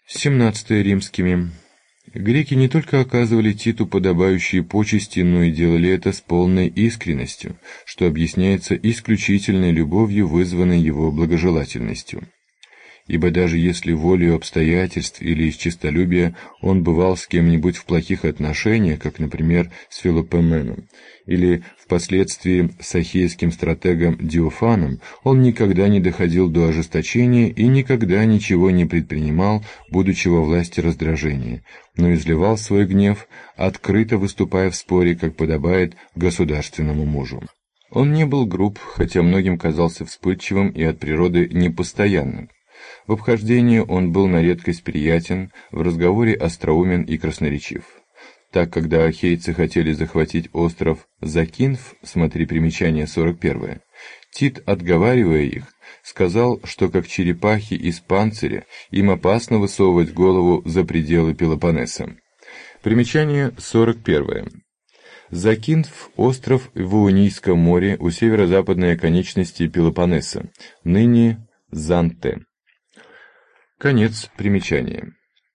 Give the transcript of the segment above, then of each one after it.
17 римскими. Греки не только оказывали Титу подобающие почести, но и делали это с полной искренностью, что объясняется исключительной любовью, вызванной его благожелательностью. Ибо даже если волею обстоятельств или из честолюбия он бывал с кем-нибудь в плохих отношениях, как, например, с Филопоменом, или впоследствии с ахейским стратегом Диофаном, он никогда не доходил до ожесточения и никогда ничего не предпринимал, будучи во власти раздражения, но изливал свой гнев, открыто выступая в споре, как подобает государственному мужу. Он не был груб, хотя многим казался вспыльчивым и от природы непостоянным. В обхождении он был на редкость приятен, в разговоре остроумен и красноречив. Так, когда ахейцы хотели захватить остров Закинф, смотри примечание 41, Тит, отговаривая их, сказал, что как черепахи из панциря им опасно высовывать голову за пределы Пелопоннеса. Примечание 41. Закинф – остров в Ионийском море у северо-западной оконечности Пелопоннеса, ныне Занте. Конец примечания.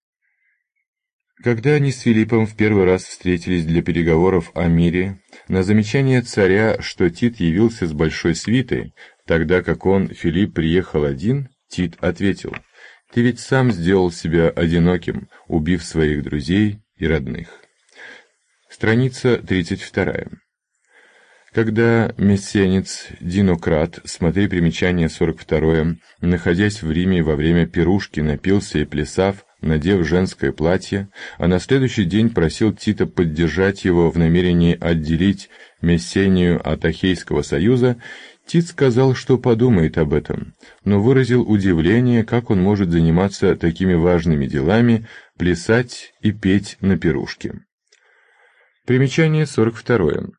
Когда они с Филиппом в первый раз встретились для переговоров о мире, на замечание царя, что Тит явился с большой свитой, тогда как он, Филипп, приехал один, Тит ответил: «Ты ведь сам сделал себя одиноким, убив своих друзей и родных». Страница 32. Когда мессенец Динократ, смотри примечание 42, находясь в Риме во время пирушки, напился и плясав, надев женское платье, а на следующий день просил Тита поддержать его в намерении отделить Мессению от Ахейского союза, Тит сказал, что подумает об этом, но выразил удивление, как он может заниматься такими важными делами, плясать и петь на пирушке. Примечание 42.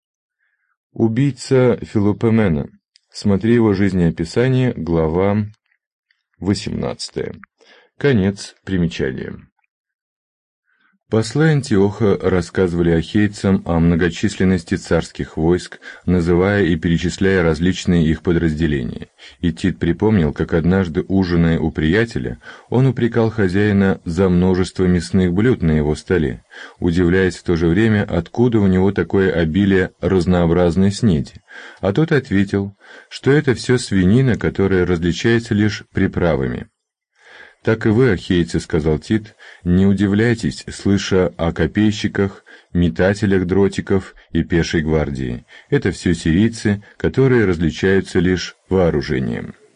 Убийца Филопомена. Смотри его жизнеописание, глава 18. Конец примечания. Послы Антиоха рассказывали ахейцам о многочисленности царских войск, называя и перечисляя различные их подразделения. И Тит припомнил, как однажды, ужиная у приятеля, он упрекал хозяина за множество мясных блюд на его столе, удивляясь в то же время, откуда у него такое обилие разнообразной снеди. А тот ответил, что это все свинина, которая различается лишь приправами. «Так и вы, ахейцы, — сказал Тит, — не удивляйтесь, слыша о копейщиках, метателях дротиков и пешей гвардии. Это все сирийцы, которые различаются лишь вооружением».